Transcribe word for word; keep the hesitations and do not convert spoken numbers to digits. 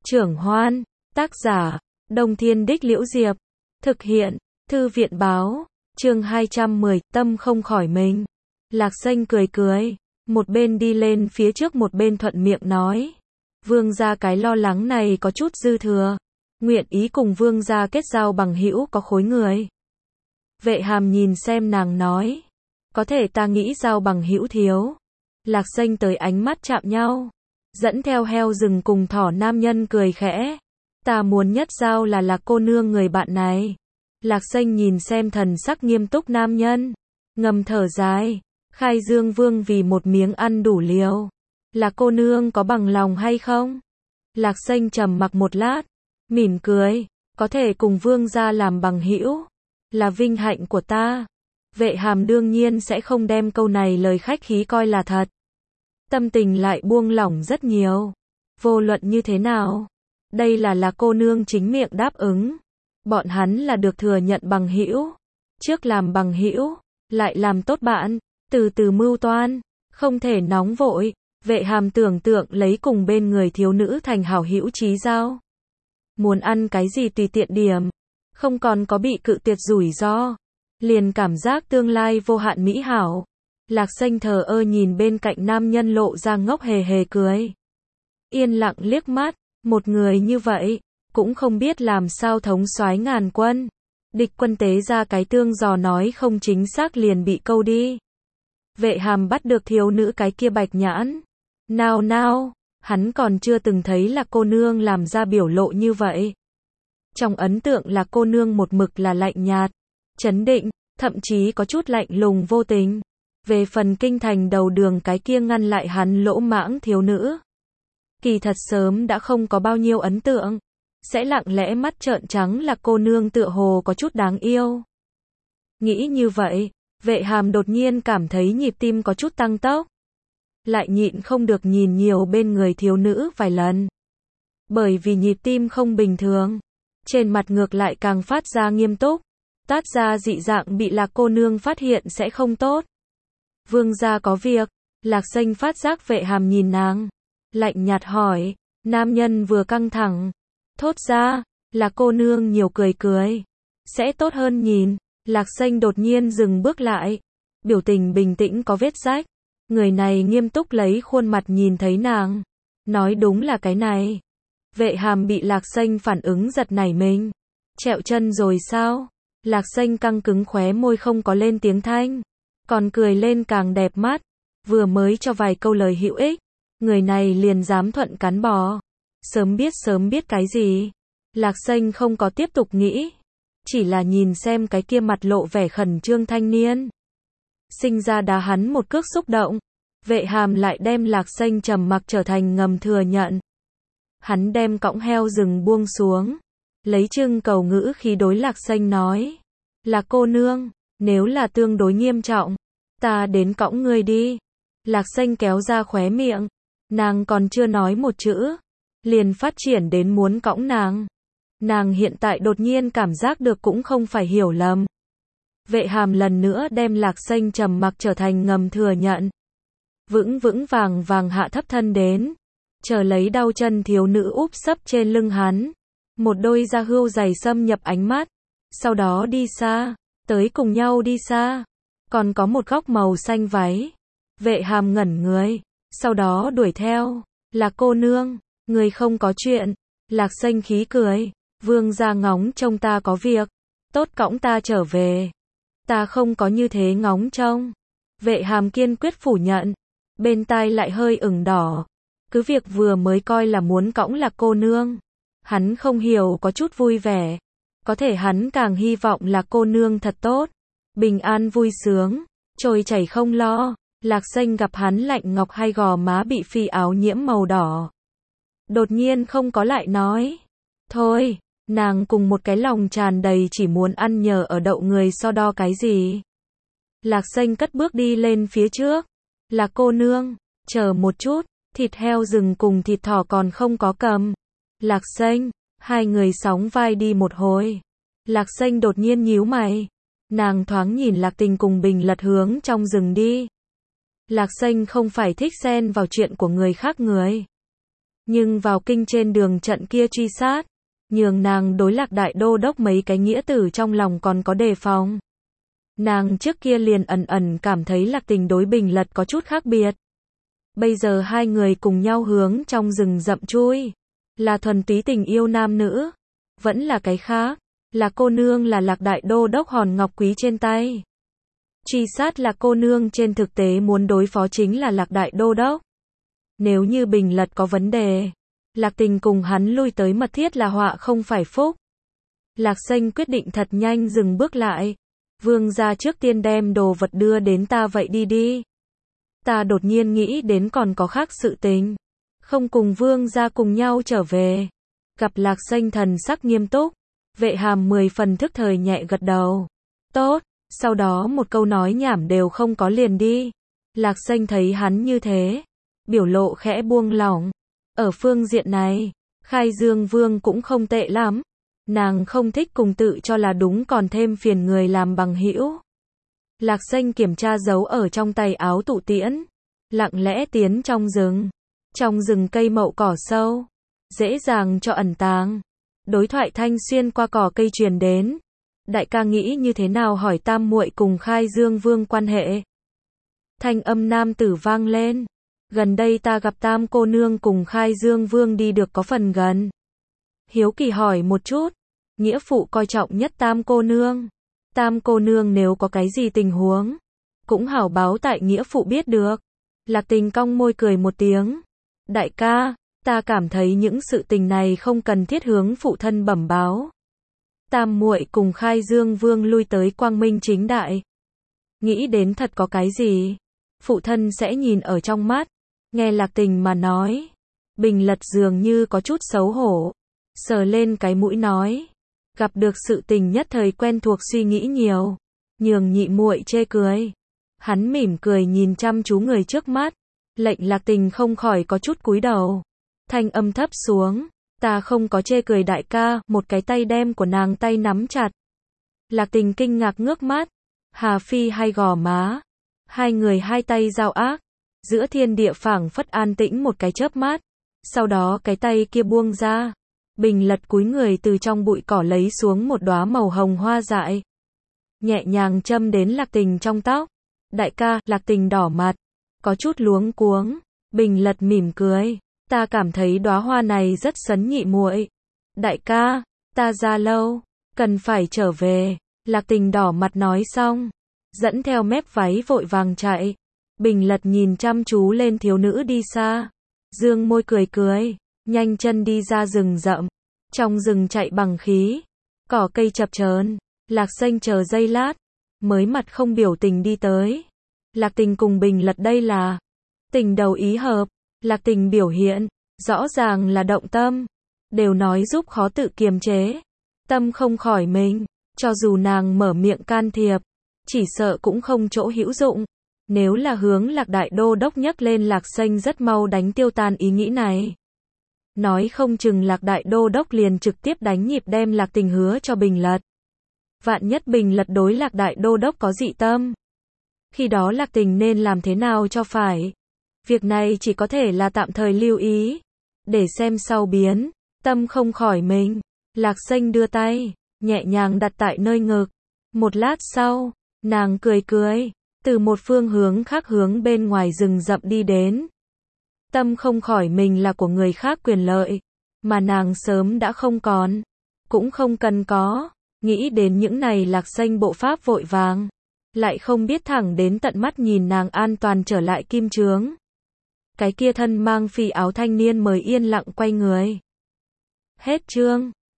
Trưởng Hoan, tác giả, Đông Thiên Đích Liễu Diệp, thực hiện, Thư viện báo, chương hai trăm mười, tâm không khỏi mình. Lạc Xanh cười cười, một bên đi lên phía trước một bên thuận miệng nói. Vương gia cái lo lắng này có chút dư thừa, nguyện ý cùng vương gia kết giao bằng hữu có khối người. Vệ Hàm nhìn xem nàng nói, có thể ta nghĩ giao bằng hữu thiếu. Lạc Xanh tới ánh mắt chạm nhau, dẫn theo heo rừng cùng thỏ nam nhân cười khẽ. Ta muốn nhất giao là Lạc cô nương người bạn này. Lạc Xanh nhìn xem thần sắc nghiêm túc nam nhân, ngầm thở dài, Khai Dương Vương vì một miếng ăn đủ liều. Lạc cô nương có bằng lòng hay không? Lạc Xanh trầm mặc một lát, mỉm cười, có thể cùng vương gia làm bằng hữu, là vinh hạnh của ta. Vệ Hàm đương nhiên sẽ không đem câu này lời khách khí coi là thật. Tâm tình lại buông lỏng rất nhiều. Vô luận như thế nào, đây là Lạc cô nương chính miệng đáp ứng. Bọn hắn là được thừa nhận bằng hữu. Trước làm bằng hữu, lại làm tốt bạn, từ từ mưu toan, không thể nóng vội. Vệ Hàm tưởng tượng lấy cùng bên người thiếu nữ thành hảo hữu chí giao. Muốn ăn cái gì tùy tiện điểm, không còn có bị cự tuyệt rủi ro, liền cảm giác tương lai vô hạn mỹ hảo. Lạc Xanh thờ ơ nhìn bên cạnh nam nhân lộ ra ngốc hề hề cười. Yên lặng liếc mắt, một người như vậy, cũng không biết làm sao thống soái ngàn quân. Địch quân tế ra cái tương giò nói không chính xác liền bị câu đi. Vệ Hàm bắt được thiếu nữ cái kia bạch nhãn. Nào nào, hắn còn chưa từng thấy là cô nương làm ra biểu lộ như vậy. Trong ấn tượng là cô nương một mực là lạnh nhạt, chấn định, thậm chí có chút lạnh lùng vô tình. Về phần kinh thành đầu đường cái kia ngăn lại hắn lỗ mãng thiếu nữ, kỳ thật sớm đã không có bao nhiêu ấn tượng. Sẽ lặng lẽ mắt trợn trắng là cô nương tựa hồ có chút đáng yêu. Nghĩ như vậy, Vệ Hàm đột nhiên cảm thấy nhịp tim có chút tăng tốc. Lại nhịn không được nhìn nhiều bên người thiếu nữ vài lần. Bởi vì nhịp tim không bình thường, trên mặt ngược lại càng phát ra nghiêm túc. Tát ra dị dạng bị Lạc cô nương phát hiện sẽ không tốt. Vương gia có việc. Lạc Xanh phát giác Vệ Hàm nhìn nàng, lạnh nhạt hỏi. Nam nhân vừa căng thẳng, thốt ra, Lạc cô nương nhiều cười cười, sẽ tốt hơn nhìn. Lạc Xanh đột nhiên dừng bước lại, biểu tình bình tĩnh có vết rách. Người này nghiêm túc lấy khuôn mặt nhìn thấy nàng, nói đúng là cái này. Vệ Hàm bị Lạc Xanh phản ứng giật nảy mình. Trẹo chân rồi sao? Lạc Xanh căng cứng khóe môi không có lên tiếng thanh, còn cười lên càng đẹp mắt. Vừa mới cho vài câu lời hữu ích, người này liền dám thuận cắn bò. Sớm biết sớm biết cái gì. Lạc Xanh không có tiếp tục nghĩ, chỉ là nhìn xem cái kia mặt lộ vẻ khẩn trương thanh niên, sinh ra đá hắn một cước xúc động. Vệ Hàm lại đem Lạc Xanh trầm mặc trở thành ngầm thừa nhận. Hắn đem cõng heo rừng buông xuống, lấy trưng cầu ngữ khí đối Lạc Xanh nói. Lạc cô nương, nếu là tương đối nghiêm trọng, ta đến cõng ngươi đi. Lạc Xanh kéo ra khóe miệng, nàng còn chưa nói một chữ, liền phát triển đến muốn cõng nàng. Nàng hiện tại đột nhiên cảm giác được cũng không phải hiểu lầm. Vệ Hàm lần nữa đem Lạc Xanh trầm mặc trở thành ngầm thừa nhận. Vững vững vàng vàng hạ thấp thân đến, chờ lấy đau chân thiếu nữ úp sấp trên lưng hắn. Một đôi da hươu dày xâm nhập ánh mắt, sau đó đi xa, tới cùng nhau đi xa. Còn có một góc màu xanh váy. Vệ Hàm ngẩn người, sau đó đuổi theo. Lạc cô nương, người không có chuyện. Lạc Xanh khí cười, vương gia ngóng trông ta có việc, tốt cõng ta trở về. Ta không có như thế ngóng trông. Vệ Hàm kiên quyết phủ nhận, bên tai lại hơi ửng đỏ. Cứ việc vừa mới coi là muốn cõng Lạc cô nương, hắn không hiểu có chút vui vẻ. Có thể hắn càng hy vọng Lạc cô nương thật tốt, bình an vui sướng, trôi chảy không lo. Lạc Xanh gặp hắn lạnh ngọc hai gò má bị phi áo nhiễm màu đỏ, đột nhiên không có lại nói. Thôi, nàng cùng một cái lòng tràn đầy chỉ muốn ăn nhờ ở đậu người so đo cái gì. Lạc Xanh cất bước đi lên phía trước. Lạc cô nương, chờ một chút, thịt heo rừng cùng thịt thỏ còn không có cầm. Lạc Xanh, hai người sóng vai đi một hồi. Lạc Xanh đột nhiên nhíu mày. Nàng thoáng nhìn Lạc Tình cùng Bình Lật hướng trong rừng đi. Lạc Xanh không phải thích xen vào chuyện của người khác người. Nhưng vào kinh trên đường trận kia truy sát, nhường nàng đối Lạc Đại Đô Đốc mấy cái nghĩa tử trong lòng còn có đề phòng. Nàng trước kia liền ẩn ẩn cảm thấy Lạc Tình đối Bình Lật có chút khác biệt. Bây giờ hai người cùng nhau hướng trong rừng rậm chui. Là thuần túy tình yêu nam nữ. Vẫn là cái khác. Là cô nương là Lạc Đại Đô Đốc hòn ngọc quý trên tay. Truy sát là cô nương trên thực tế muốn đối phó chính là Lạc Đại Đô Đốc. Nếu như Bình Lật có vấn đề, Lạc Tình cùng hắn lui tới mật thiết là họa không phải phúc. Lạc Xanh quyết định thật nhanh dừng bước lại. Vương gia trước tiên đem đồ vật đưa đến ta vậy đi đi. Ta đột nhiên nghĩ đến còn có khác sự tình. Không cùng vương gia cùng nhau trở về. Gặp Lạc Xanh thần sắc nghiêm túc. Vệ Hàm mười phần thức thời nhẹ gật đầu. Tốt, sau đó một câu nói nhảm đều không có liền đi. Lạc Xanh thấy hắn như thế. Biểu lộ khẽ buông lỏng. Ở phương diện này, Khai Dương Vương cũng không tệ lắm. Nàng không thích cùng tự cho là đúng còn thêm phiền người làm bằng hữu. Lạc Xanh kiểm tra dấu ở trong tay áo tụ tiễn. Lặng lẽ tiến trong rừng. Trong rừng cây mậu cỏ sâu. Dễ dàng cho ẩn tàng. Đối thoại thanh xuyên qua cỏ cây truyền đến. Đại ca nghĩ như thế nào hỏi tam muội cùng Khai Dương Vương quan hệ. Thanh âm nam tử vang lên. Gần đây ta gặp tam cô nương cùng Khai Dương Vương đi được có phần gần. Hiếu kỳ hỏi một chút. Nghĩa phụ coi trọng nhất tam cô nương. Tam cô nương nếu có cái gì tình huống, cũng hảo báo tại nghĩa phụ biết được. Lạc Tình cong môi cười một tiếng. Đại ca, ta cảm thấy những sự tình này không cần thiết hướng phụ thân bẩm báo. Tam muội cùng Khai Dương Vương lui tới quang minh chính đại. Nghĩ đến thật có cái gì, phụ thân sẽ nhìn ở trong mắt. Nghe Lạc Tình mà nói, Bình Lật dường như có chút xấu hổ, sờ lên cái mũi nói. Gặp được sự tình nhất thời quen thuộc suy nghĩ nhiều, nhường nhị muội chê cười. Hắn mỉm cười nhìn chăm chú người trước mắt, lệnh Lạc Tình không khỏi có chút cúi đầu. Thanh âm thấp xuống, ta không có chê cười đại ca, một cái tay đem của nàng tay nắm chặt. Lạc Tình kinh ngạc ngước mắt, Hà Phi hai gò má, hai người hai tay giao ác, giữa thiên địa phảng phất an tĩnh một cái chớp mắt, sau đó cái tay kia buông ra. Bình Lật cúi người từ trong bụi cỏ lấy xuống một đóa màu hồng hoa dại. Nhẹ nhàng châm đến Lạc Tình trong tóc. Đại ca, Lạc Tình đỏ mặt. Có chút luống cuống. Bình Lật mỉm cười. Ta cảm thấy đóa hoa này rất sấn nhị muội. Đại ca, ta ra lâu. Cần phải trở về. Lạc Tình đỏ mặt nói xong. Dẫn theo mép váy vội vàng chạy. Bình Lật nhìn chăm chú lên thiếu nữ đi xa. Dương môi cười cười. Nhanh chân đi ra rừng rậm. Trong rừng chạy bằng khí. Cỏ cây chập chờn. Lạc Xanh chờ giây lát. Mới mặt không biểu tình đi tới. Lạc Tình cùng Bình Lật đây là tình đầu ý hợp. Lạc Tình biểu hiện. Rõ ràng là động tâm. Đều nói giúp khó tự kiềm chế. Tâm không khỏi mình. Cho dù nàng mở miệng can thiệp. Chỉ sợ cũng không chỗ hữu dụng. Nếu là hướng Lạc Đại Đô Đốc nhắc lên Lạc Xanh rất mau đánh tiêu tan ý nghĩ này. Nói không chừng Lạc Đại Đô Đốc liền trực tiếp đánh nhịp đem Lạc Tình hứa cho Bình Lật. Vạn nhất Bình Lật đối Lạc Đại Đô Đốc có dị tâm. Khi đó Lạc Tình nên làm thế nào cho phải. Việc này chỉ có thể là tạm thời lưu ý. Để xem sau biến. Tâm không khỏi mình. Lạc Xanh đưa tay. Nhẹ nhàng đặt tại nơi ngực. Một lát sau. Nàng cười cười. Từ một phương hướng khác hướng bên ngoài rừng rậm đi đến. Tâm không khỏi mình là của người khác quyền lợi. Mà nàng sớm đã không còn. Cũng không cần có. Nghĩ đến những này Lạc Xanh bộ pháp vội vàng. Lại không biết thẳng đến tận mắt nhìn nàng an toàn trở lại kim trướng. Cái kia thân mang phi áo thanh niên mới yên lặng quay người. Hết chương.